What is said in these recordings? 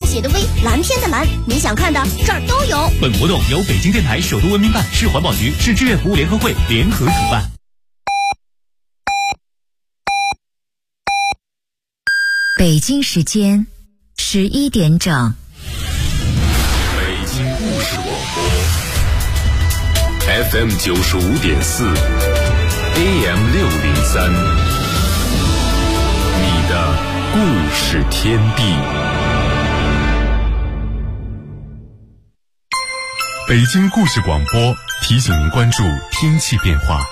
血的微，蓝天的蓝，你想看的这儿都有。 本活动由北京电台首都文明办、市环保局、市志愿服务联合会联合主办。 北京时间11点整。 北京故事广播 FM 95.4 AM 603，你的故事天地。北京故事广播提醒您关注天气变化。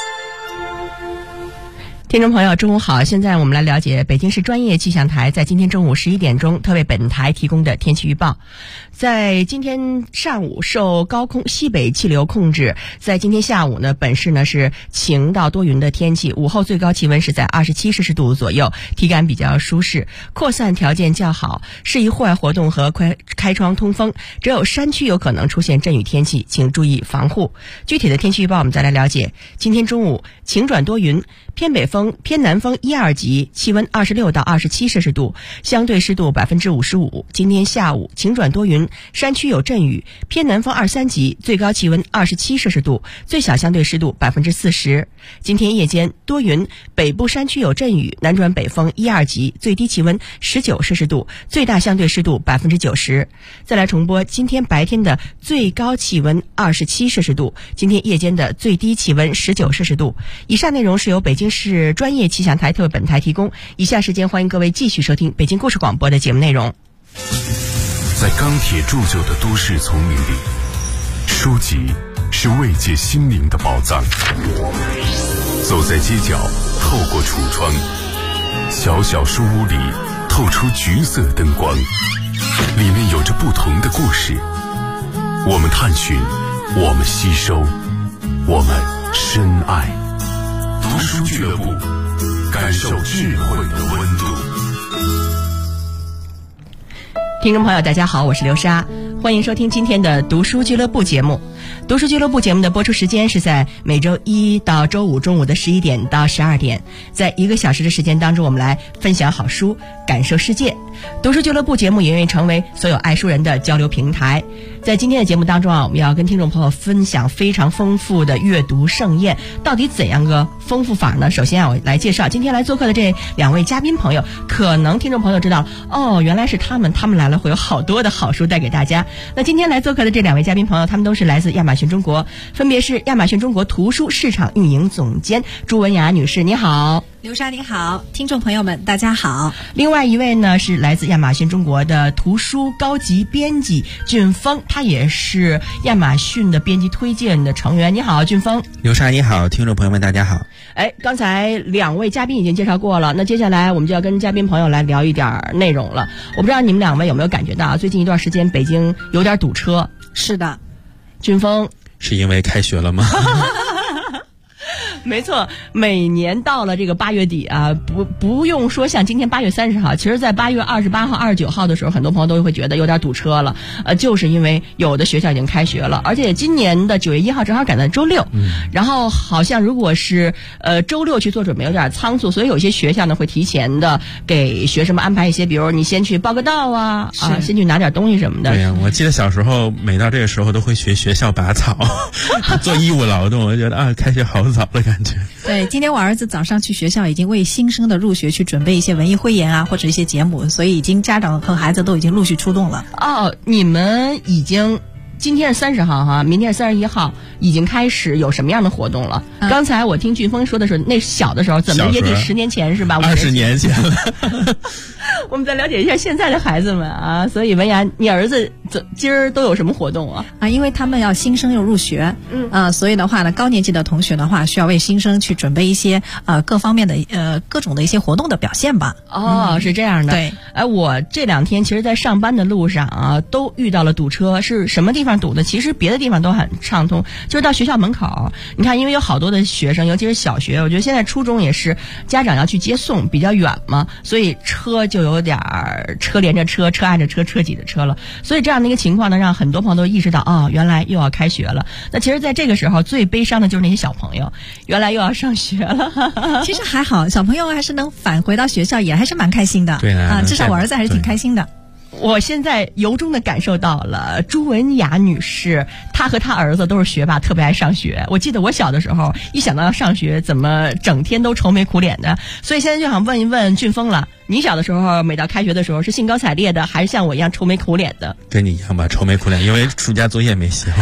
听众朋友中午好，现在我们来了解北京市专业气象台在今天中午11点钟特为本台提供的天气预报。在今天上午受高空西北气流控制，在今天下午呢，本市呢是晴到多云的天气，午后最高气温是在27摄氏度左右，体感比较舒适，扩散条件较好，适宜户外活动和开窗通风，只有山区有可能出现阵雨天气，请注意防护。具体的天气预报我们再来了解。今天中午晴转多云，偏北风偏南风1、2级，气温26到27摄氏度，相对湿度55%。今天下午晴转多云，山区有阵雨，偏南风2、3级，最高气温27摄氏度，最小相对湿度40%。今天夜间多云，北部山区有阵雨，南转北风1、2级，最低气温19摄氏度，最大相对湿度90%。再来重播今天白天的最高气温27摄氏度，今天夜间的最低气温19摄氏度。以上内容是由北京市专业气象台特为本台提供。以下时间欢迎各位继续收听北京故事广播的节目内容。 在钢铁铸就的都市丛林里，书籍是慰藉心灵的宝藏。走在街角，透过橱窗，小小书屋里透出橘色灯光，里面有着不同的故事。我们探寻，我们吸收，我们深爱。读书俱乐部，感受智慧的温度。 听众朋友大家好，我是刘莎，欢迎收听今天的读书俱乐部节目。读书俱乐部节目的播出时间是在每周一到周五中午的11点到12点，在1个小时的时间当中，我们来分享好书，感受世界。读书俱乐部节目也愿意成为所有爱书人的交流平台。在今天的节目当中我们要跟听众朋友分享非常丰富的阅读盛宴。到底怎样个丰富法呢？首先我来介绍今天来做客的这2位嘉宾朋友，可能听众朋友知道原来是他们来了会有好多的好书带给大家。那今天来做客的这2位嘉宾朋友，他们都是来自亚马逊中国，分别是亚马逊中国图书市场运营总监朱文雅女士，你好。 刘莎你好，听众朋友们大家好。 另外一位呢是来自亚马逊中国的图书高级编辑俊峰，他也是亚马逊的编辑推荐的成员。你好，俊峰。 刘莎你好，听众朋友们大家好。 刚才2位嘉宾已经介绍过了，那接下来我们就要跟嘉宾朋友来聊一点内容了。我不知道你们2位有没有感觉到最近一段时间北京有点堵车。 是的。 俊峰， 是因为开学了吗？ 没错，每年到了这个8月底啊，不用说像今天8月30号，其实在8月28号、29号的时候，很多朋友都会觉得有点堵车了。就是因为有的学校已经开学了，而且今年的9月1号正好赶在周6，然后好像如果是周6去做准备有点仓促，所以有些学校呢会提前的给学生们安排一些，比如你先去报个到先去拿点东西什么的。 对呀，我记得小时候每到这个时候都会学校拔草，做义务劳动，我就觉得开学好早的感觉。 对，今天我儿子早上去学校已经为新生的入学去准备一些文艺汇演或者一些节目，所以家长和孩子都已经陆续出动了。 你们已经今天是30号明天是31号，已经开始有什么样的活动了？刚才我听俊峰说的是那小的时候，怎么也得10年前是吧 ？20年前了。 我们再了解一下现在的孩子们所以文雅，你儿子今儿都有什么活动因为他们要新生又入学，所以的话呢，高年级的同学的话需要为新生去准备一些各方面的各种的一些活动的表现吧。 是这样的。 对。 我这2天其实在上班的路上都遇到了堵车，是什么地方堵的？其实别的地方都很畅通，就是到学校门口，你看因为有好多的学生，尤其是小学，我觉得现在初中也是家长要去接送，比较远嘛，所以车就有点车连着车，车挨着车，车挤着车了。所以这样的一个情况呢，让很多朋友都意识到原来又要开学了。那其实在这个时候最悲伤的就是那些小朋友，原来又要上学了。 其实还好，小朋友还是能返回到学校，也还是蛮开心的。 对啊， 至少我儿子还是挺开心的。 我现在由衷的感受到了朱文雅女士，她和她儿子都是学霸，特别爱上学。我记得我小的时候，一想到要上学，怎么整天都愁眉苦脸的？所以现在就想问一问俊峰了，你小的时候每到开学的时候是兴高采烈的，还是像我一样愁眉苦脸的？ 跟你一样吧，愁眉苦脸，因为暑假作业没写完。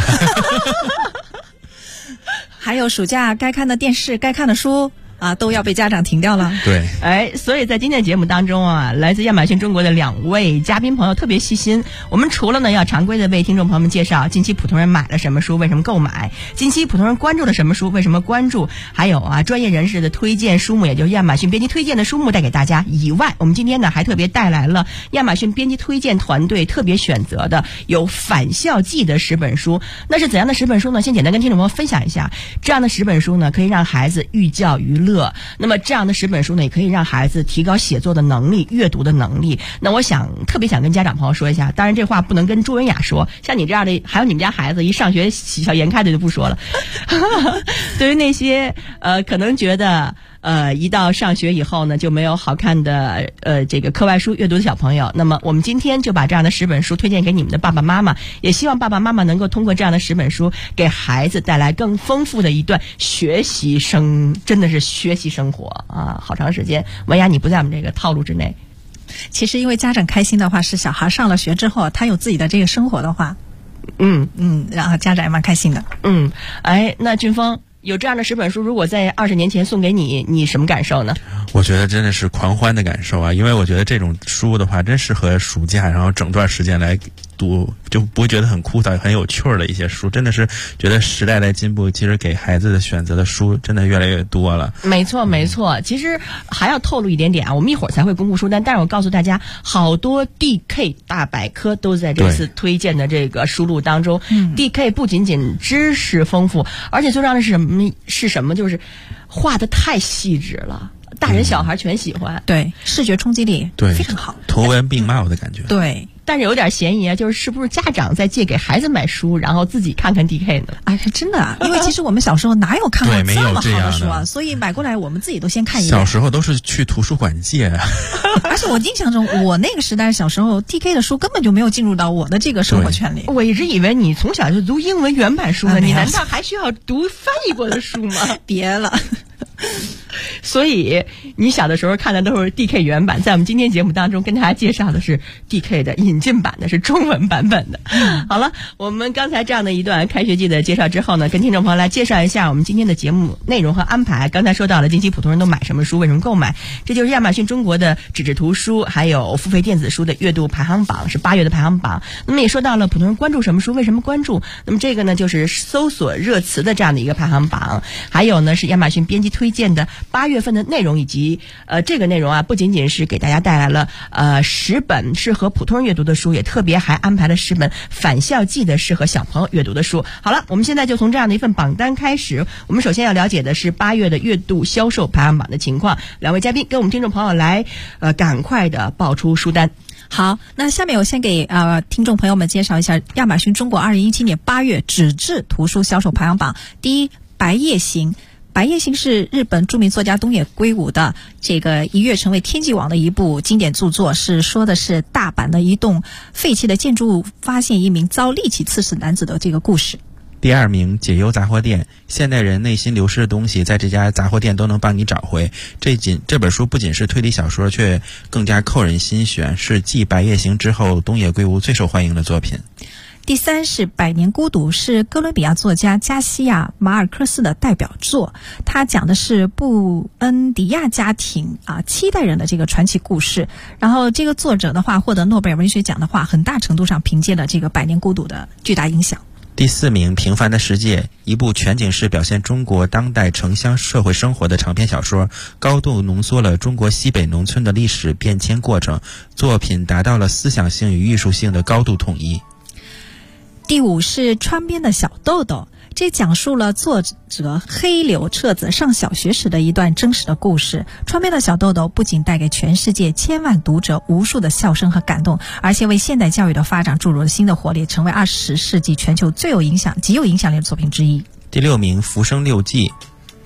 还有暑假该看的电视、该看的书啊，都要被家长停掉了。 对， 所以在今天的节目当中啊，来自亚马逊中国的2位嘉宾朋友特别细心。我们除了呢要常规的为听众朋友们介绍近期普通人买了什么书，为什么购买；近期普通人关注了什么书，为什么关注；还有专业人士的推荐书目，也就是亚马逊编辑推荐的书目带给大家以外，我们今天呢还特别带来了亚马逊编辑推荐团队特别选择的有返校季的10本书。那是怎样的10本书呢？先简单跟听众朋友分享一下。这样的10本书呢，可以让孩子寓教于乐。那么这样的10本书呢，也可以让孩子提高写作的能力、阅读的能力。那我特别想跟家长朋友说一下，当然这话不能跟朱文雅说，像你这样的，还有你们家孩子一上学喜笑颜开的就不说了。对于那些可能觉得一到上学以后呢就没有好看的这个课外书阅读的小朋友，那么我们今天就把这样的10本书推荐给你们的爸爸妈妈，也希望爸爸妈妈能够通过这样的10本书给孩子带来更丰富的一段真的是学习生活啊！好长时间，文雅你不在我们这个套路之内。 其实因为家长开心的话，是小孩上了学之后，他有自己的这个生活的话，然后家长也蛮开心的。 那俊峰有这样的10本书，如果在20年前送给你，你什么感受呢？ 我觉得真的是狂欢的感受啊！因为我觉得这种书的话，真适合暑假，然后整段时间来读，就不会觉得很枯燥、很有趣儿的一些书。真的是觉得时代在进步，其实给孩子的选择的书真的越来越多了。 没错，没错。其实还要透露一点点啊，我们一会儿才会公布书单，但是我告诉大家，好多 DK 大百科都在这次推荐的这个书录当中。DK 不仅仅知识丰富，而且最重要的是什么？就是画得太细致了。大人小孩全喜欢， 对，视觉冲击力非常好， 图文并茂的感觉。 对， 但是有点嫌疑啊，是不是家长在借给孩子买书，然后自己看看 DK 呢？ 哎，真的啊，因为其实我们小时候哪有看过这么好的书啊，所以买过来我们自己都先看一眼。 小时候都是去图书馆借啊。 而且我印象中，我那个时代小时候 DK 的书根本就没有进入到我的这个生活圈里。 我一直以为你从小就读英文原版书呢，你难道还需要读翻译过的书吗？ 别了。 所以你小的时候看的都是 DK 原版，在我们今天节目当中跟大家介绍的是 DK 的引进版的，是中文版本的。好了，我们刚才这样的一段开学季的介绍之后呢，跟听众朋友来介绍一下我们今天的节目内容和安排。刚才说到了近期普通人都买什么书，为什么购买，这就是亚马逊中国的纸质图书还有付费电子书的阅读排行榜，是8月的排行榜。那么也说到了普通人关注什么书，为什么关注，那么这个呢就是搜索热词的这样的一个排行榜，还有呢是亚马逊编辑推荐的8月份的内容，以及这个内容啊不仅仅是给大家带来了10本适合普通人阅读的书，也特别还安排了10本返校季的适合小朋友阅读的书。好了，我们现在就从这样的一份榜单开始。我们首先要了解的是8月的月度销售排行榜的情况，两位嘉宾跟我们听众朋友来赶快的报出书单。 好，那下面我先给听众朋友们介绍一下亚马逊中国2017年8月纸质图书销售排行榜。第一，白夜行。白夜行是日本著名作家东野圭吾的这个一跃成为天际网的一部经典著作，说的是大阪的一栋废弃的建筑物发现一名遭利器刺死男子的这个故事。 第2名，解忧杂货店。现代人内心流失的东西，在这家杂货店都能帮你找回。这本书不仅是推理小说，却更加扣人心弦，是继《白夜行》之后东野圭吾最受欢迎的作品。 第3是《百年孤独》，是哥伦比亚作家加西亚·马尔克斯的代表作。他讲的是布恩迪亚家庭7代人的这个传奇故事。然后这个作者的话获得诺贝尔文学奖的话，很大程度上凭借了这个《百年孤独》的巨大影响。 第4名，《平凡的世界》，一部全景式表现中国当代城乡社会生活的长篇小说，高度浓缩了中国西北农村的历史变迁过程，作品达到了思想性与艺术性的高度统一。 第5是川边的小豆豆，这讲述了作者黑柳彻子上小学时的一段真实的故事。川边的小豆豆不仅带给全世界千万读者无数的笑声和感动，而且为现代教育的发展注入了新的活力，成为20世纪全球极有影响力的作品之一。 第6名，《浮生六记》。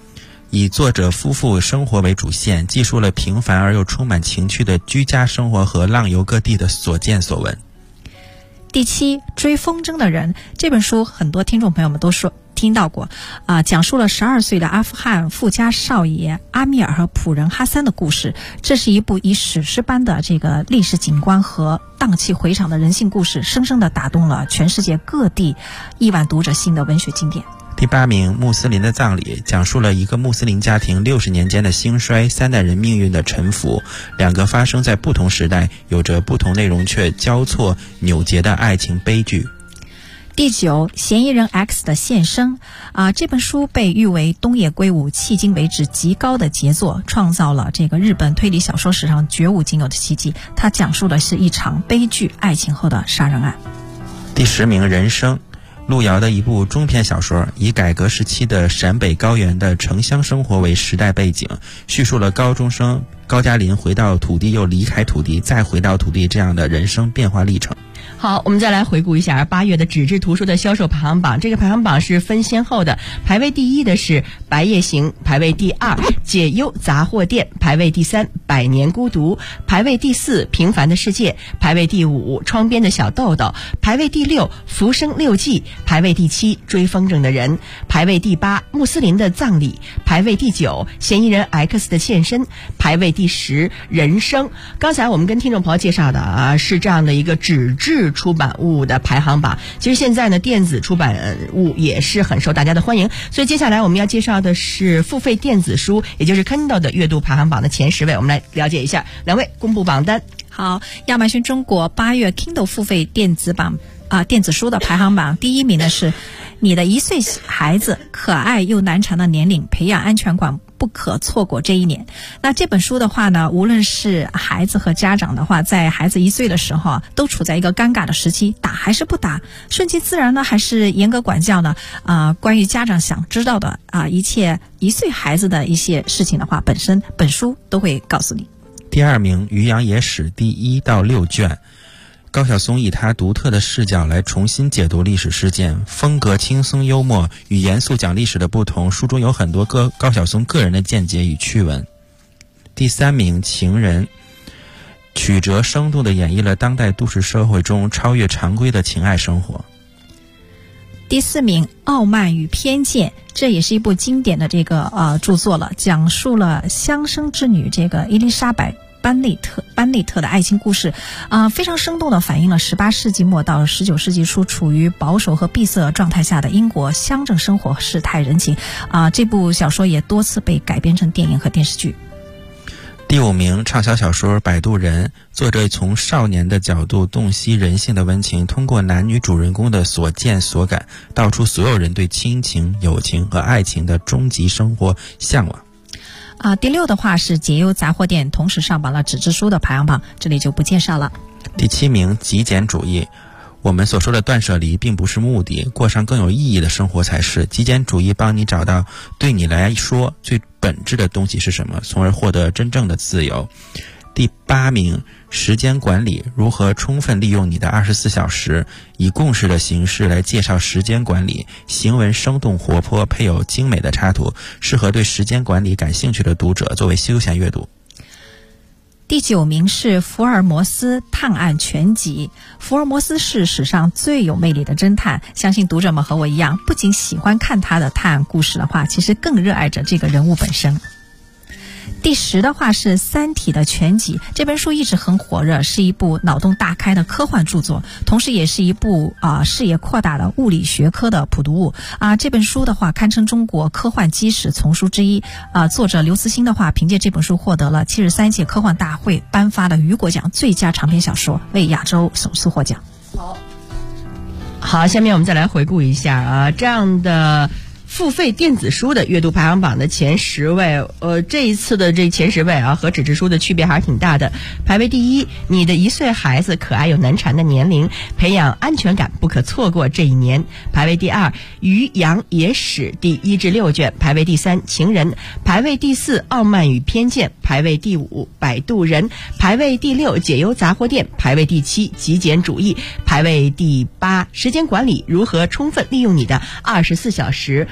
以作者夫妇生活为主线，记述了平凡而又充满情趣的居家生活和浪游各地的所见所闻。 第7，追风筝的人，这本书很多听众朋友们都听到过讲述了12岁的阿富汗富家少爷阿米尔和仆人哈桑的故事。这是一部以史诗般的这个历史景观和荡气回肠的人性故事，深深地打动了全世界各地亿万读者心的文学经典。 第8名，穆斯林的葬礼，讲述了一个穆斯林家庭60年间的兴衰，3代人命运的沉浮，2个发生在不同时代，有着不同内容却交错扭结的爱情悲剧。 第9，嫌疑人 X 的现身这本书被誉为东野圭吾迄今为止极高的杰作，创造了这个日本推理小说史上绝无仅有的奇迹。它讲述的是一场悲剧爱情后的杀人案。 第10名，人生，路遥的一部中篇小说，以改革时期的陕北高原的城乡生活为时代背景，叙述了高中生高加林回到土地又离开土地再回到土地这样的人生变化历程。 好，我们再来回顾一下8月的纸质图书的销售排行榜。这个排行榜是分先后的，排位第1的是《白夜行》，排位第2《解忧杂货店》，排位第3《百年孤独》，排位第4《平凡的世界》，排位第5《窗边的小豆豆》，排位第6《浮生六记》，排位第7《追风筝的人》，排位第8《穆斯林的葬礼》，排位第9《嫌疑人 X 的现身》，排位第10《人生》。刚才我们跟听众朋友介绍的是这样的一个纸质出版物的排行榜。其实现在呢，电子出版物也是很受大家的欢迎，所以接下来我们要介绍的是付费电子书，也就是 Kindle 的阅读排行榜的前10位，我们来了解一下。2位公布榜单。 好，亚马逊中国8月 Kindle 付费电子书的排行榜，第1名的是你的1岁孩子，可爱又难缠的年龄，培养安全感不可错过这一年。那这本书的话呢，无论是孩子和家长的话，在孩子1岁的时候都处在一个尴尬的时期，打还是不打，顺其自然呢，还是严格管教呢？关于家长想知道的一切1岁孩子的一些事情的话，本书都会告诉你。 第2名，《渔阳野史》第1到6卷。高晓松以他独特的视角来重新解读历史事件，风格轻松幽默，与严肃讲历史的不同，书中有很多高晓松个人的见解与趣闻。第3名，《情人》，曲折生动地演绎了当代都市社会中超越常规的情爱生活。 第4名，《傲慢与偏见》，这也是一部经典的这个著作了，讲述了乡绅之女这个伊丽莎白班内特的爱情故事，非常生动地反映了18世纪末到19世纪初处于保守和闭塞状态下的英国乡镇生活世态人情。这部小说也多次被改编成电影和电视剧。 第5名，畅销小说《摆渡人》，作者从少年的角度洞悉人性的温情，通过男女主人公的所见所感，道出所有人对亲情、友情和爱情的终极生活向往。 第6的话是解忧杂货店，同时上榜了纸质书的排行榜，这里就不介绍了。 第7名，极简主义。我们所说的断舍离并不是目的，过上更有意义的生活才是。极简主义帮你找到对你来说最本质的东西是什么，从而获得真正的自由。第8名，时间管理，如何充分利用你的24小时，以故事的形式来介绍时间管理，行文生动活泼，配有精美的插图，适合对时间管理感兴趣的读者作为休闲阅读。 第9名是福尔摩斯探案全集。福尔摩斯是史上最有魅力的侦探，相信读者们和我一样，不仅喜欢看他的探案故事的话，其实更热爱着这个人物本身。第10的话是《三体》的全集，这本书一直很火热，是一部脑洞大开的科幻著作，同时也是一部视野扩大的物理学科的普读物。这本书的话堪称中国科幻基石丛书之一。作者刘慈欣的话凭借这本书获得了73届科幻大会颁发的雨果奖最佳长篇小说，为亚洲首次获奖。 好，下面我们再来回顾一下这样的付费电子书的阅读排行榜的前10位，这一次的这前10位和纸质书的区别还是挺大的。排位第1，你的1岁孩子，可爱又难缠的年龄，培养安全感不可错过这一年。排位第2，《渔阳野史》第1至6卷。排位第3，《情人》。排位第4，《傲慢与偏见》。排位第5，《摆渡人》。排位第6，《解忧杂货店》。排位第7，《极简主义》。排位第8，《时间管理，如何充分利用你的24小时》。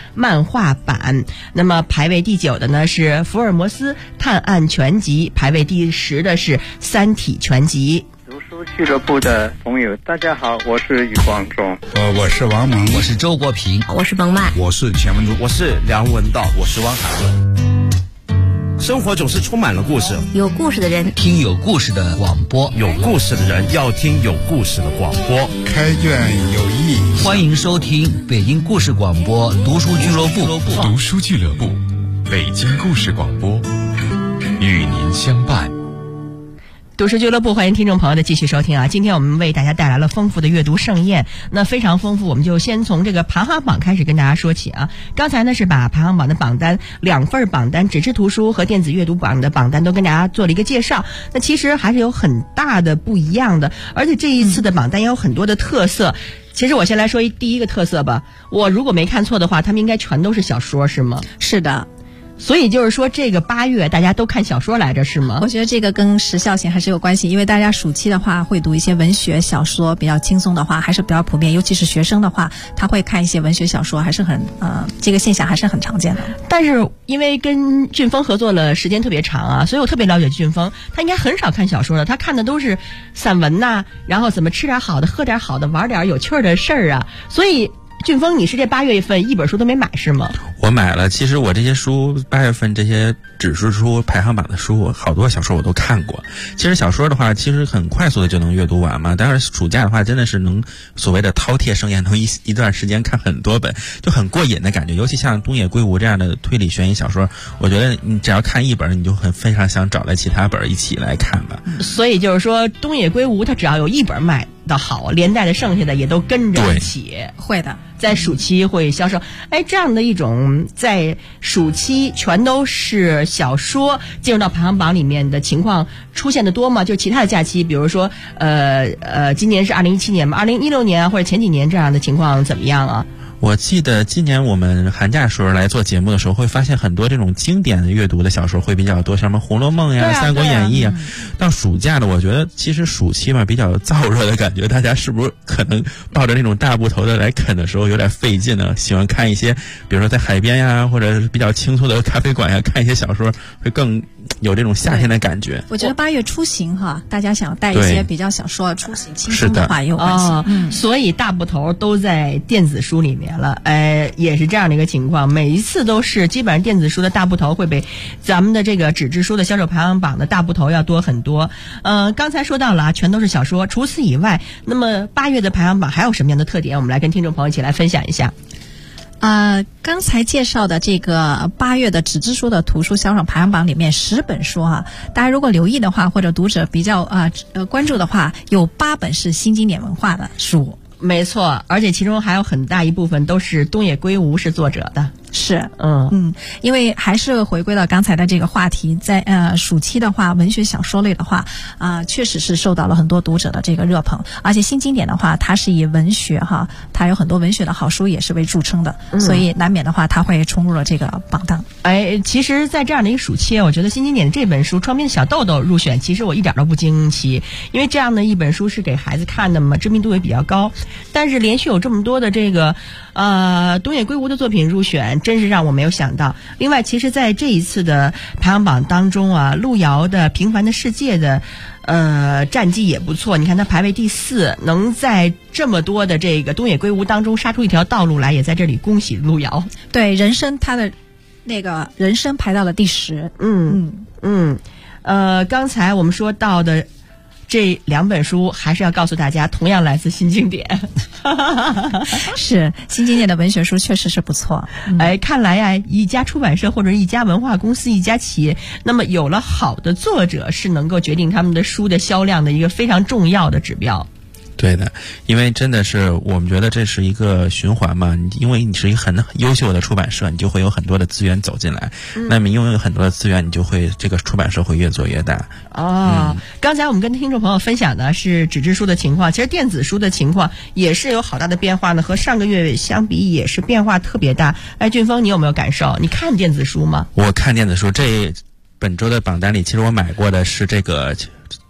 漫画版。那么排位第9的呢是福尔摩斯探案全集，排位第10的是三体全集。 读书俱乐部的朋友，大家好，我是余光中。 我是王蒙， 我是周国平， 我是冯曼， 我是钱文珠， 我是梁文道，我是汪海文。生活总是充满了故事， 有故事的人听有故事的广播， 有故事的人要听有故事的广播。 开卷有益， 欢迎收听北京故事广播读书俱乐部。 读书俱乐部，北京故事广播，与您相伴。 读书俱乐部，欢迎听众朋友的继续收听啊！今天我们为大家带来了丰富的阅读盛宴，那非常丰富，我们就先从这个排行榜开始跟大家说起啊。刚才呢是把排行榜的榜单2份榜单，纸质图书和电子阅读榜的榜单都跟大家做了一个介绍。那其实还是有很大的不一样的，而且这一次的榜单也有很多的特色。其实我先来说第一个特色吧，我如果没看错的话，他们应该全都是小说，是吗？ 是的。 所以就是说这个8月大家都看小说来着是吗？ 我觉得这个跟时效性还是有关系，因为大家暑期的话会读一些文学小说，比较轻松的话还是比较普遍，尤其是学生的话他会看一些文学小说，还是很这个现象还是很常见的。 但是因为跟俊峰合作了时间特别长啊，所以我特别了解俊峰，他应该很少看小说的，他看的都是散文呐，然后怎么吃点好的喝点好的玩点有趣的事儿啊。所以俊峰，你是这8月份一本书都没买是吗？ 我买了，其实我这些书8月份这些纸质书排行榜的书，好多小说我都看过。其实小说的话，其实很快速的就能阅读完嘛。当然暑假的话，真的是能所谓的饕餮盛宴，能一段时间看很多本，就很过瘾的感觉。尤其像东野圭吾这样的推理悬疑小说，我觉得你只要看一本，你就非常想找来其他本一起来看吧。 所以就是说，东野圭吾他只要有一本卖的好，连带的剩下的也都跟着一起， 会的， 在暑期会销售。哎，这样的一种在暑期全都是小说进入到排行榜里面的情况出现的多吗？就其他的假期，比如说今年是2017年嘛，2016年啊或者前几年这样的情况怎么样啊？ 我记得今年我们寒假时候来做节目的时候，会发现很多这种经典的阅读的小说会比较多，像什么《红楼梦》呀、三国演义》啊。到暑假的，我觉得其实暑期嘛比较燥热的感觉，大家是不是可能抱着那种大部头的来啃的时候有点费劲呢？喜欢看一些，比如说在海边呀，或者是比较轻松的咖啡馆呀，看一些小说会更有这种夏天的感觉。 我觉得8月出行哈，大家想带一些比较小说出行轻松的话也有关系。 所以大部头都在电子书里面了，也是这样的一个情况，每一次都是基本上电子书的大部头会比咱们的这个纸质书的销售排行榜的大部头要多很多。刚才说到了全都是小说，除此以外，那么8月的排行榜还有什么样的特点？我们来跟听众朋友一起来分享一下。 刚才介绍的这个8月的纸质书的图书销售排行榜里面10本书大家如果留意的话，或者读者比较关注的话，有8本是新经典文化的书。 没错，而且其中还有很大一部分都是东野圭吾是作者的。 是，因为还是回归到刚才的这个话题，在暑期的话，文学小说类的话，确实是受到了很多读者的这个热捧，而且新经典的话，它是以文学它有很多文学的好书也是为著称的，所以难免的话，它会冲入了这个榜单。 其实，在这样的一个暑期，我觉得新经典的这本书《窗边的小豆豆》入选，其实我一点都不惊奇，因为这样的一本书是给孩子看的嘛，知名度也比较高。但是连续有这么多的这个东野圭吾的作品入选，真是让我没有想到。另外，其实在这一次的排行榜当中路遥的《平凡的世界》的战绩也不错，你看他排位第4，能在这么多的这个东野圭吾当中杀出一条道路来，也在这里恭喜路遥。 对，人生他的那个人生排到了第10。 刚才我们说到的这2本书还是要告诉大家，同样来自新经典。 是新经典的文学书确实是不错。 看来一家出版社或者一家文化公司、一家企业，那么有了好的作者是能够决定他们的书的销量的一个非常重要的指标。 对的，因为真的是我们觉得这是一个循环嘛，因为你是一个很优秀的出版社，你就会有很多的资源走进来，那么拥有很多的资源，你就会这个出版社会越做越大。 刚才我们跟听众朋友分享的是纸质书的情况，其实电子书的情况也是有好大的变化呢，和上个月相比也是变化特别大。俊峰，你有没有感受？你看电子书吗？ 我看电子书，这本周的榜单里，其实我买过的是这个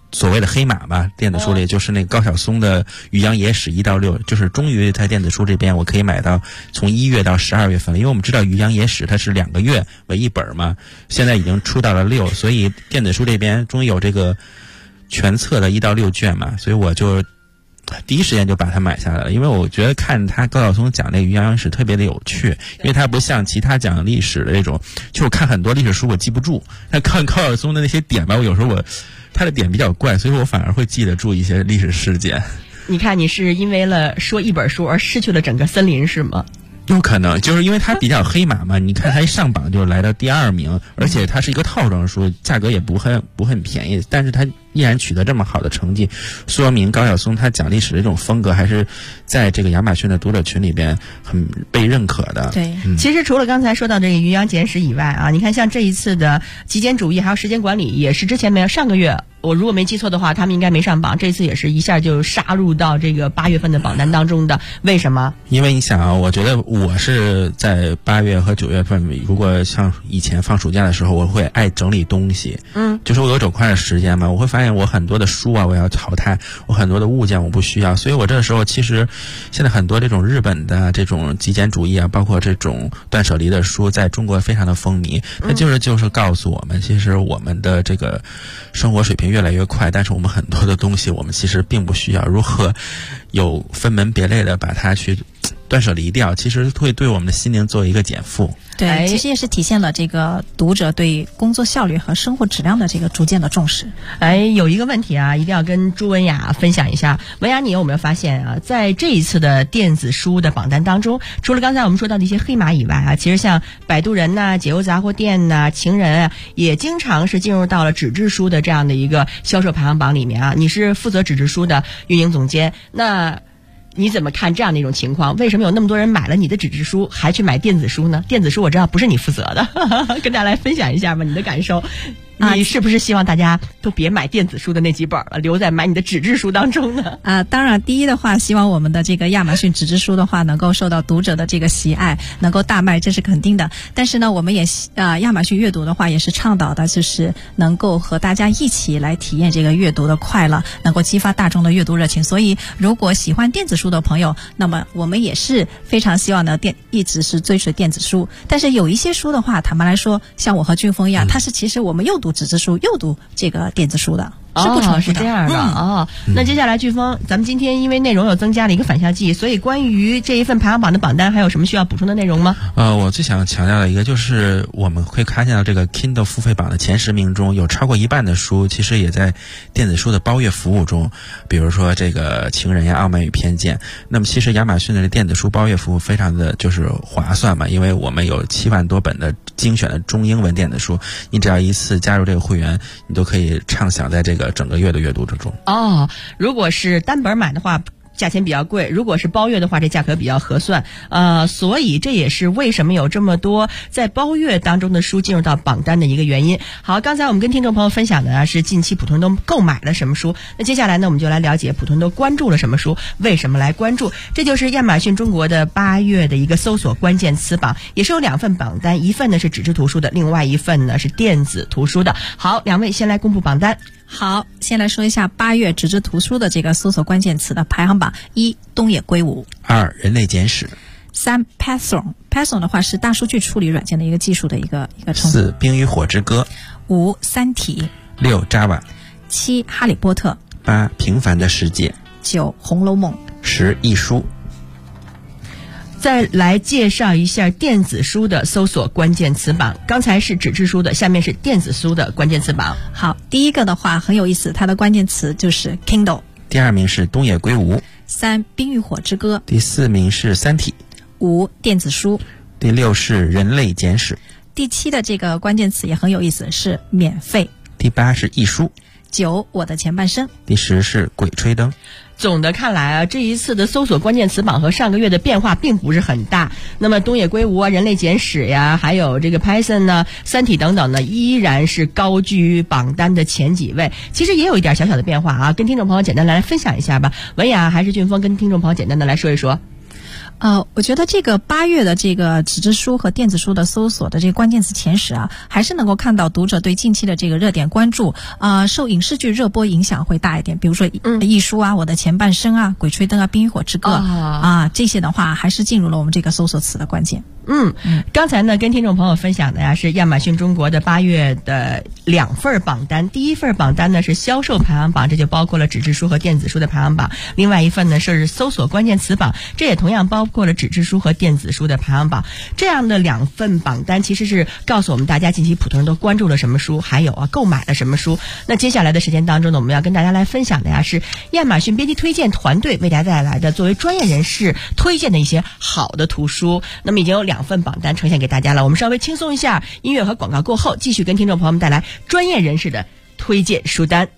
所谓的黑马吧，电子书里就是那个高晓松的《渔阳野史》1到6，就是终于在电子书这边我可以买到从1月到12月份了，因为我们知道《渔阳野史》它是2个月为一本嘛，现在已经出到了6，所以电子书这边终于有这个全册的1到6卷嘛，所以我就第一时间就把它买下来了，因为我觉得看他高晓松讲那个渔阳史特别的有趣，因为他不像其他讲历史的那种，就我看很多历史书我记不住，但看高晓松的那些点吧，我有时候他的点比较怪，所以我反而会记得住一些历史事件。 你看你是因为了说一本书而失去了整个森林是吗？ 有可能，就是因为它比较黑马嘛，你看它一上榜就来到第2名，而且它是一个套装书，价格也不很便宜，但是它依然取得这么好的成绩，说明高晓松他讲历史的这种风格还是在这个亚马逊的读者群里边很被认可的。 对，其实除了刚才说到这个《渔阳简史》以外啊，你看像这一次的极简主义还有时间管理，也是之前没有，上个月我如果没记错的话，他们应该没上榜，这次也是一下就杀入到这个8月份的榜单当中的。为什么？ 因为你想啊，我觉得我是在8月和9月份，如果像以前放暑假的时候，我会爱整理东西，就是我有整块的时间嘛，我会发现我很多的书啊我要淘汰，我很多的物件我不需要，所以我这个时候其实现在很多这种日本的这种极简主义啊，包括这种断舍离的书在中国非常的风靡，它就是告诉我们，其实我们的这个生活水平越来越快，但是我们很多的东西我们其实并不需要，如何有分门别类的把它去断舍离掉，其实会对我们的心灵做一个减负。 对，其实也是体现了这个读者对工作效率和生活质量的这个逐渐的重视。 有一个问题啊，一定要跟朱文雅分享一下。文雅，你有没有发现啊，在这一次的电子书的榜单当中，除了刚才我们说到的一些黑马以外啊，其实像摆渡人呐、解忧杂货店呐、情人啊，也经常是进入到了纸质书的这样的一个销售排行榜里面啊。你是负责纸质书的运营总监，那你怎么看这样的一种情况？为什么有那么多人买了你的纸质书还去买电子书呢？电子书我知道不是你负责的，跟大家来分享一下吧，你的感受。你是不是希望大家都别买电子书的那几本了，留在买你的纸质书当中呢？ 当然，第一的话，希望我们的这个亚马逊纸质书的话，能够受到读者的这个喜爱，能够大卖，这是肯定的。但是呢，我们也亚马逊阅读的话，也是倡导的，就是能够和大家一起来体验这个阅读的快乐，能够激发大众的阅读热情。所以，如果喜欢电子书的朋友，那么我们也是非常希望呢，一直是追随电子书。但是有一些书的话，坦白来说，像我和俊峰一样，它是其实我们又读纸质书又读这个电子书的，是不重复的。 是这样的那接下来飓风，咱们今天因为内容又增加了一个反效剂，所以关于这一份排行榜的榜单还有什么需要补充的内容吗？ 我最想强调的一个就是我们会看见到这个 Kindle 付费榜的前10名中有超过一半的书其实也在电子书的包月服务中，比如说这个情人呀、傲慢与偏见。那么其实亚马逊的电子书包月服务非常的就是划算嘛，因为我们有7万多本的精选的中英文电子书，你只要一次加入这个会员，你都可以畅享在这个整个月的阅读之中。 如果是单本买的话价钱比较贵，如果是包月的话这价格比较合算，所以这也是为什么有这么多在包月当中的书进入到榜单的一个原因。好，刚才我们跟听众朋友分享的是近期普通人都购买了什么书，那接下来呢我们就来了解普通人都关注了什么书，为什么来关注。这就是亚马逊中国的8月的一个搜索关键词榜，也是有2份榜单，一份呢是纸质图书的，另外一份呢是电子图书的。好，两位先来公布榜单。 好，先来说一下8月纸质图书的这个搜索关键词的排行榜：1. 东野圭吾 ；2. 人类简史 ；3. Python 的话是大数据处理软件的一个技术的一个称呼； 4. 冰与火之歌 ；5. 三体 ；6. Java ；7. 哈利波特 ；8. 平凡的世界 ；9. 红楼梦 ；10. 一书。 再来介绍一下电子书的搜索关键词榜，刚才是纸质书的，下面是电子书的关键词榜。 好，第一个的话很有意思，它的关键词就是 Kindle。 第2名是东野圭吾。 3. 冰与火之歌。 第4名是三体。 5. 电子书。 第6是人类简史。 第7的这个关键词也很有意思，是免费。 第8是一书。 9. 我的前半生。 第10是鬼吹灯。 总的看来啊，这一次的搜索关键词榜和上个月的变化并不是很大。那么东野圭吾啊、人类简史呀，还有这个 Python 呢、三体等等呢，依然是高居榜单的前几位。其实也有一点小小的变化啊，跟听众朋友简单来分享一下吧。文雅还是俊峰跟听众朋友简单的来说一说。 我觉得这个8月的这个纸质书和电子书的搜索的这个关键词前10啊，还是能够看到读者对近期的这个热点关注，受影视剧热播影响会大一点，比如说艺书啊、我的前半生啊、鬼吹灯啊、冰与火之歌这些的话还是进入了我们这个搜索词的关键。 刚才呢跟听众朋友分享的呀是亚马逊中国的8月的2份榜单，第一份榜单呢是销售排行榜，这就包括了纸质书和电子书的排行榜，另外一份呢是搜索关键词榜，这也同样包括了纸质书和电子书的排行榜。这样的2份榜单其实是告诉我们大家近期普通人都关注了什么书，还有购买了什么书。那接下来的时间当中呢，我们要跟大家来分享的呀是亚马逊编辑推荐团队为大家带来的作为专业人士推荐的一些好的图书。那么已经有2份榜单呈现给大家了，我们稍微轻松一下，音乐和广告过后继续跟听众朋友们带来专业人士的推荐书单。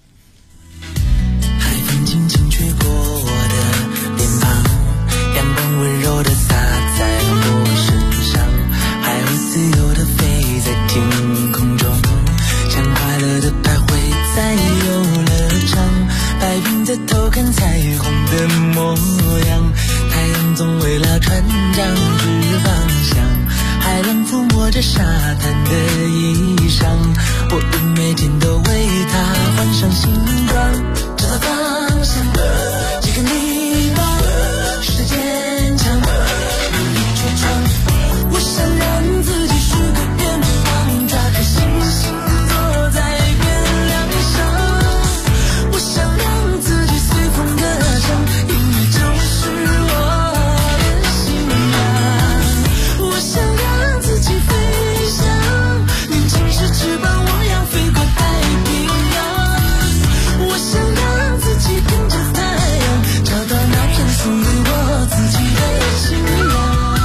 海风轻轻吹过我的脸庞，阳光温柔地洒在我身上，海鸥自由地飞在天空中，像快乐地徘徊在游乐场，白云在偷看彩虹的模样，太阳总为了船长指方向，海浪抚摸着沙滩的衣裳，我每天都为它换上新装，找到方向，这个地方是坚强，努力去闯，我想让自己许个愿望，抓颗星星坐在月亮上，我想让自己随风歌唱，音乐就是我的信仰，我想让自己飞翔，年轻时翅膀我要飞过太平洋，我想让自己跟着太阳，找到那片属于我自己的信仰。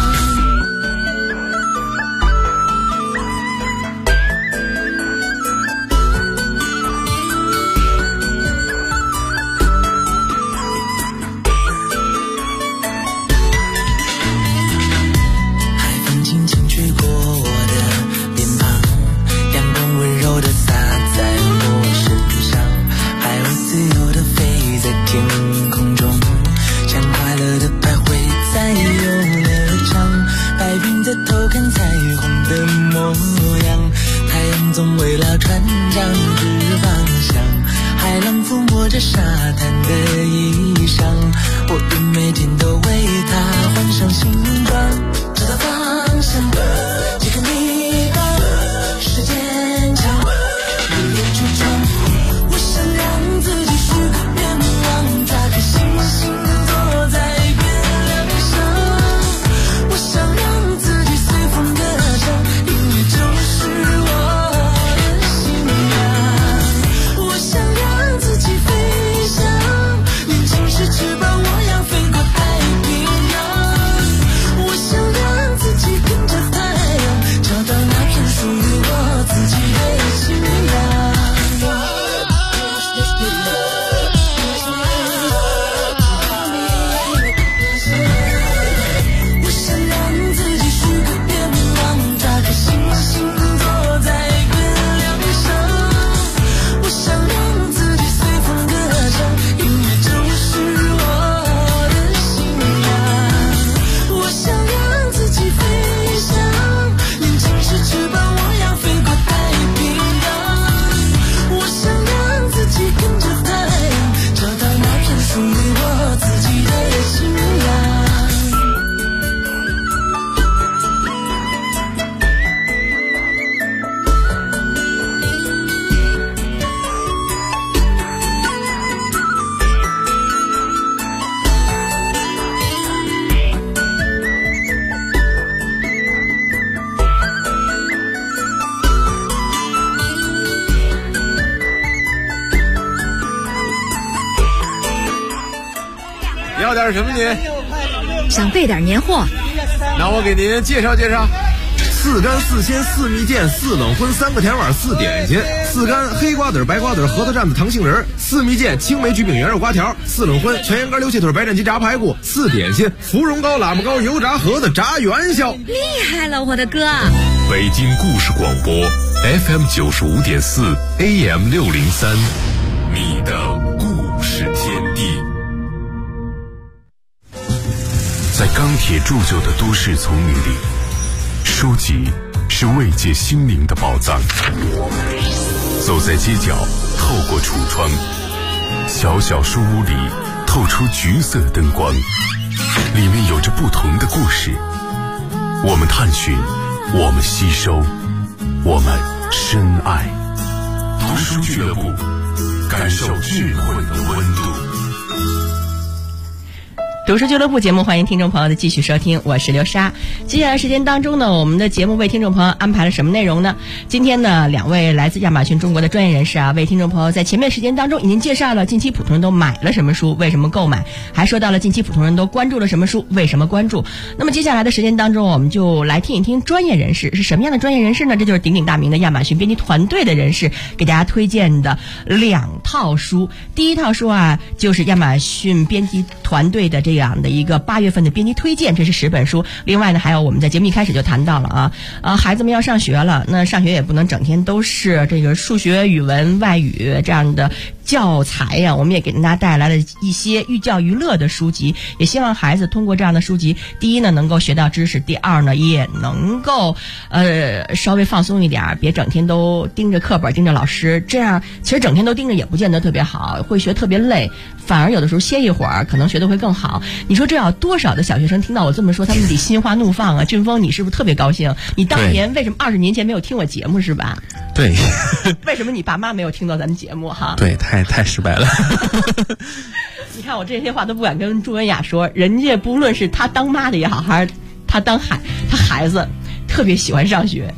海风轻轻吹过我的脸庞，阳光温柔地洒在我身上，海鸥自由地飞在天空中，像快乐地徘徊在游乐场，白云在偷看彩虹的模样，太阳总为了船长指方向，海浪抚摸着沙滩的衣裳，我每天都为它换上新装，找到方向，这个地方是坚强，努力去闯，我想让自己许个愿望，抓颗星星坐在月亮上，我想让自己随风歌唱，音乐就是我的信仰，我想让自己飞翔，年轻时翅膀我要飞过太平洋，我想让自己跟着太阳，找到那片属于我自己的信仰。我想让自己许个愿望，抓颗星星坐在月亮上，我想让自己随风歌唱，音乐就是我的信仰，我想让自己飞翔，年轻时翅膀我要飞过太平洋，我想让自己跟着太阳，找到那片属于我自己的信仰。 要点什么您？ 想备点年货， 那我给您介绍介绍。4干4鲜4蜜饯4冷荤3个甜碗4点心，4干黑瓜子白瓜子核桃蘸子糖杏仁，4蜜饯青梅焗饼圆肉瓜条，4冷荤全羊肝溜切腿白斩鸡炸排骨，4点心芙蓉糕喇嘛糕油炸盒子炸元宵。 厉害了，我的哥！ 北京故事广播 FM 95.4 AM 603，你的故事天地。 在钢铁铸就的都市丛林里，书籍是慰藉心灵的宝藏。走在街角，透过橱窗，小小书屋里透出橘色灯光，里面有着不同的故事。我们探寻，我们吸收，我们深爱。读书俱乐部，感受智慧的温度。 读书俱乐部节目，欢迎听众朋友的继续收听，我是刘莎。接下来时间当中呢，我们的节目为听众朋友安排了什么内容呢？今天呢，两位来自亚马逊中国的专业人士啊，为听众朋友在前面时间当中已经介绍了近期普通人都买了什么书，为什么购买，还说到了近期普通人都关注了什么书，为什么关注。那么接下来的时间当中，我们就来听一听专业人士是什么样的专业人士呢？这就是鼎鼎大名的亚马逊编辑团队的人士给大家推荐的2套书。第一套书啊，就是亚马逊编辑团队的这样的一个8月份的编辑推荐，这是10本书。另外呢，还有我们在节目一开始就谈到了孩子们要上学了，那上学也不能整天都是这个数学、语文、外语这样的教材呀，我们也给大家带来了一些寓教于乐的书籍，也希望孩子通过这样的书籍，第一呢能够学到知识，第二呢也能够稍微放松一点，别整天都盯着课本盯着老师，这样其实整天都盯着也不见得特别好，会学特别累，反而有的时候歇一会儿可能学得会更好。你说这要多少的小学生听到我这么说，他们得心花怒放啊！俊峰，你是不是特别高兴？你当年为什么20年前没有听我节目是吧？ 对。 为什么你爸妈没有听到咱们节目哈？ 对，太失败了。 你看我这些话都不敢跟朱文雅说，人家不论是他当妈的也好，还是他孩子特别喜欢上学。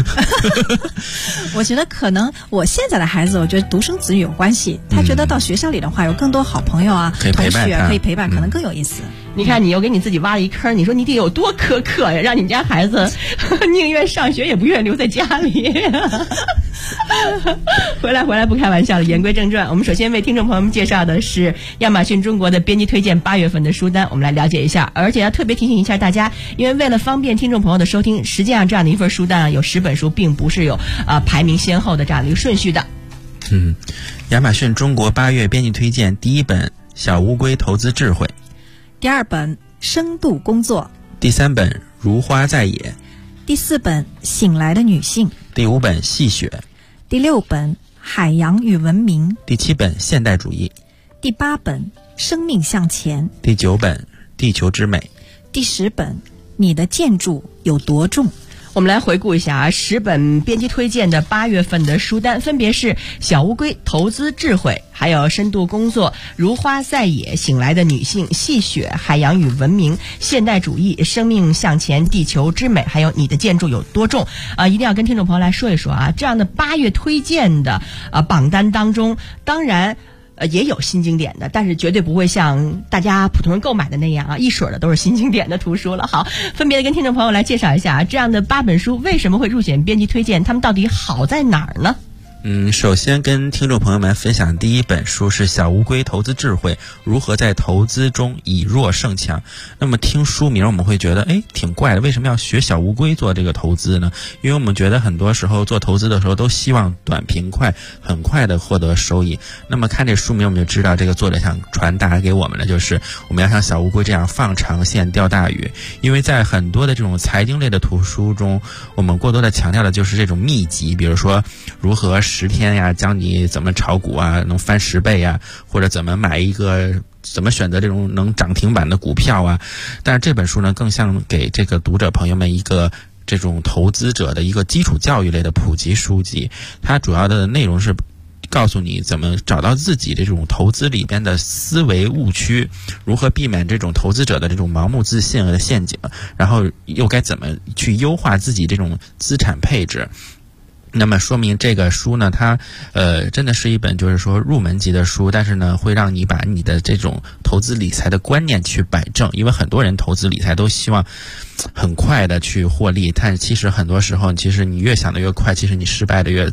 我觉得可能我现在的孩子，我觉得独生子女有关系，他觉得到学校里的话有更多好朋友啊，同学可以陪伴，可能更有意思。 你看你又给你自己挖了一坑，你说你得有多苛刻呀，让你们家孩子宁愿上学也不愿留在家里。回来不开玩笑了，言归正传，我们首先为听众朋友们介绍的是亚马逊中国的编辑推荐8月份的书单，我们来了解一下。而且要特别提醒一下大家，因为为了方便听众朋友的收听，实际上这样的一份书单有10本书，并不是有排名先后的这样的一个顺序的。 亚马逊中国8月编辑推荐，第1本小乌龟投资智慧， 第2本深度工作， 第3本如花在野， 第4本醒来的女性， 第5本细雪， 第6本海洋与文明， 第7本现代主义， 第8本生命向前， 第9本地球之美， 第10本你的建筑有多重。 我们来回顾一下10本编辑推荐的8月份的书单，分别是小乌龟投资智慧，还有深度工作，如花在野，醒来的女性，细雪，海洋与文明，现代主义，生命向前，地球之美，还有你的建筑有多重。一定要跟听众朋友来说一说这样的8月推荐的榜单当中，当然也有新经典的，但是绝对不会像大家普通人购买的那样一水的都是新经典的图书了。好，分别的跟听众朋友来介绍一下这样的8本书为什么会入选编辑推荐，他们到底好在哪儿呢？ 首先跟听众朋友们分享第1本书是小乌龟投资智慧，如何在投资中以弱胜强。那么听书名我们会觉得挺怪的，为什么要学小乌龟做这个投资呢？因为我们觉得很多时候做投资的时候都希望短平快，很快的获得收益。那么看这书名我们就知道这个作者想传达给我们的就是我们要像小乌龟这样放长线钓大鱼。因为在很多的这种财经类的图书中，我们过多的强调的就是这种秘籍，比如说如何10天呀，教你怎么炒股啊，能翻10倍呀，或者怎么买一个，怎么选择这种能涨停板的股票啊。但是这本书呢，更像给这个读者朋友们一个这种投资者的一个基础教育类的普及书籍。它主要的内容是告诉你怎么找到自己这种投资里边的思维误区，如何避免这种投资者的这种盲目自信的陷阱，然后又该怎么去优化自己这种资产配置。那么说明这个书呢，它真的是一本就是说入门级的书，但是呢会让你把你的这种投资理财的观念去摆正。因为很多人投资理财都希望很快的去获利，但其实很多时候其实你越想的越快，其实你失败的越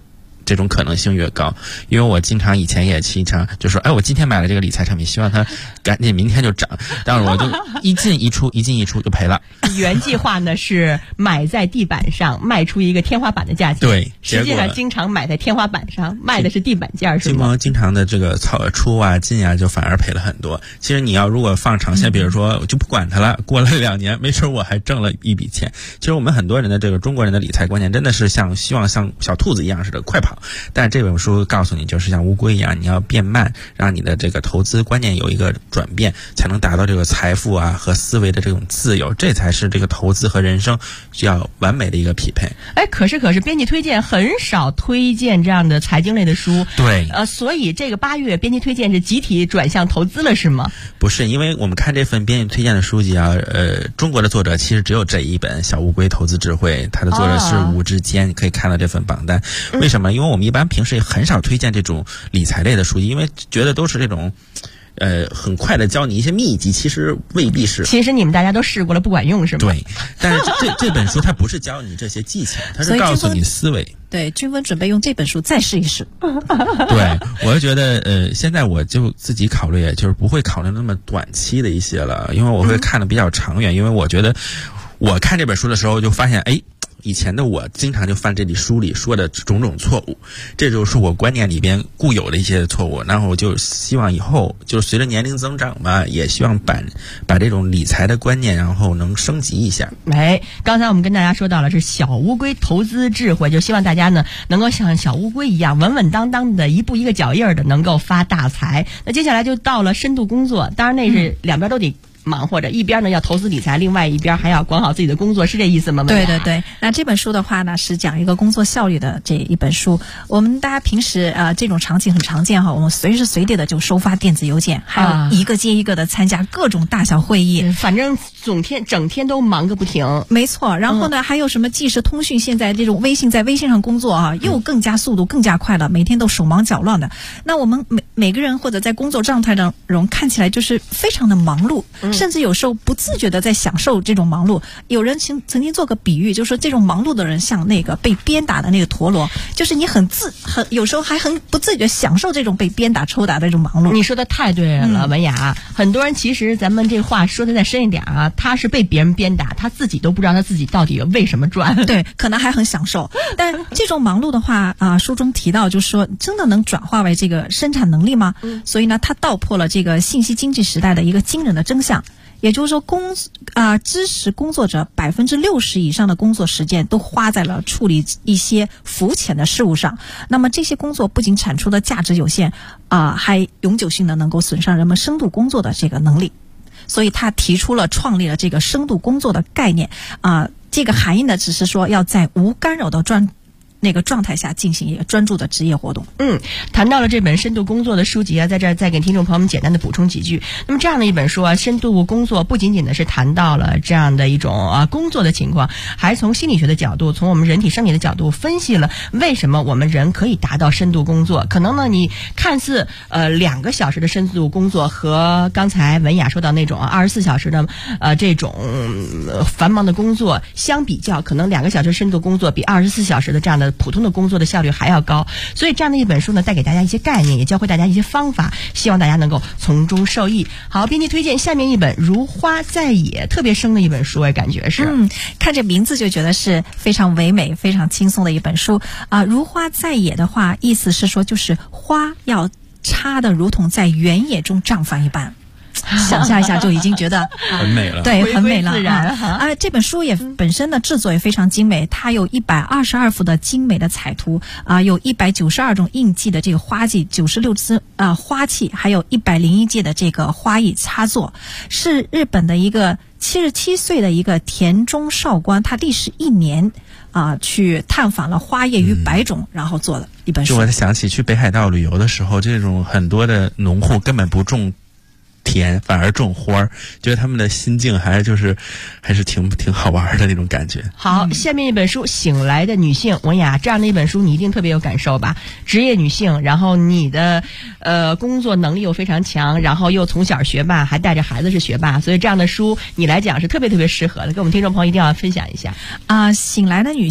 这种可能性越高。因为我经常以前也经常就说，哎，我今天买了这个理财产品，希望它赶紧明天就涨，但是我就一进一出就赔了。 原计划呢是买在地板上，卖出一个天花板的价钱。 对， 实际上经常买在天花板上，卖的是地板价，是吗？ 经常的这个出啊进啊，就反而赔了很多。其实你要如果放长线，比如说我就不管它了，过了2年，没准我还挣了一笔钱。其实我们很多人的这个中国人的理财观念真的是希望像小兔子一样似的快跑，但是这本书告诉你，就是像乌龟一样，你要变慢，让你的这个投资观念有一个转变，才能达到这个财富啊和思维的这种自由，这才是这个投资和人生需要完美的一个匹配。 哎，可是编辑推荐很少推荐这样的财经类的书。 对， 所以这个8月编辑推荐是集体转向投资了，是吗？ 不是，因为我们看这份编辑推荐的书籍啊，中国的作者其实只有这一本《小乌龟投资智慧》，它的作者是吴志坚，你可以看到这份榜单。为什么？因为我们一般平时也很少推荐这种理财类的书籍，因为觉得都是这种很快的教你一些秘籍，其实未必是。 其实你们大家都试过了，不管用是吗？ 对，但是这本书它不是教你这些技巧，它是告诉你思维。 对，君芬准备用这本书再试一试。 对，我就觉得现在我就自己考虑，就是不会考虑那么短期的一些了，因为我会看得比较长远。因为我觉得我看这本书的时候就发现，哎，以前的我经常就犯这里书里说的种种错误，这就是我观念里边固有的一些错误。然后我就希望以后就随着年龄增长吧，也希望把这种理财的观念然后能升级一下。 哎，刚才我们跟大家说到了是小乌龟投资智慧，就希望大家呢能够像小乌龟一样稳稳当当的，一步一个脚印的能够发大财。那接下来就到了深度工作，当然那是两边都得忙活着，一边呢要投资理财，另外一边还要管好自己的工作，是这意思吗？ 对对对，那这本书的话呢是讲一个工作效率的这一本书。我们大家平时这种场景很常见哈，我们随时随地的就收发电子邮件，还有一个接一个的参加各种大小会议， 反正整天都忙个不停。 没错，然后呢还有什么即时通讯，现在这种在微信上工作啊，又更加速度更加快了，每天都手忙脚乱的。那我们每个人或者在工作状态当中看起来就是非常的忙碌，甚至有时候不自觉的在享受这种忙碌。有人曾经做个比喻，就是说这种忙碌的人像那个被鞭打的那个陀螺，就是你有时候还很不自觉享受这种被鞭打抽打的这种忙碌。 你说的太对了，文雅。很多人其实咱们这话说的再深一点啊，他是被别人鞭打，他自己都不知道他自己到底为什么赚。 对，可能还很享受。但这种忙碌的话书中提到就是说真的能转化为这个生产能力吗？所以呢他道破了这个信息经济时代的一个惊人的真相。也就是说知识工作者60%以上的工作时间都花在了处理一些肤浅的事物上。那么这些工作不仅产出的价值有限还永久性的能够损伤人们深度工作的这个能力。所以他提出了创立了这个深度工作的概念这个含义呢只是说要在无干扰的状态下进行一个专注的职业活动。 谈到了这本深度工作的书籍在这儿再给听众朋友们简单的补充几句。那么这样的一本书深度工作不仅仅的是谈到了这样的一种工作的情况，还从心理学的角度，从我们人体生理的角度分析了为什么我们人可以达到深度工作。可能呢你看似2个小时的深度工作和刚才文雅说到那种24小时的这种繁忙的工作相比较，可能2个小时深度工作比24小时的这样的普通的工作的效率还要高。所以这样的一本书呢带给大家一些概念，也教会大家一些方法，希望大家能够从中受益。好，编辑推荐下面一本如花在野，特别生的一本书，感觉是看这名字就觉得是非常唯美非常轻松的一本书如花在野的话，意思是说就是花要插的如同在原野中绽放一般。想象一下就已经觉得很美了， 对，很美了。 自然这本书也本身的制作也非常精美，它有122幅的精美的彩图有192种印记的这个花季，96支花器，还有101件的这个花艺插作，是日本的一个77岁的一个田中少官，他历时1年去探访了花叶逾100种，然后做了一本书。 就我想起去北海道旅游的时候，这种很多的农户根本不种田，反而种花儿，觉得他们的心境还是挺好玩的那种感觉。 好，下面一本书《醒来的女性》，文雅，这样的一本书你一定特别有感受吧？职业女性，然后你的工作能力又非常强，然后又从小学霸，还带着孩子是学霸，所以这样的书你来讲是特别特别适合的，跟我们听众朋友一定要分享一下醒来的女性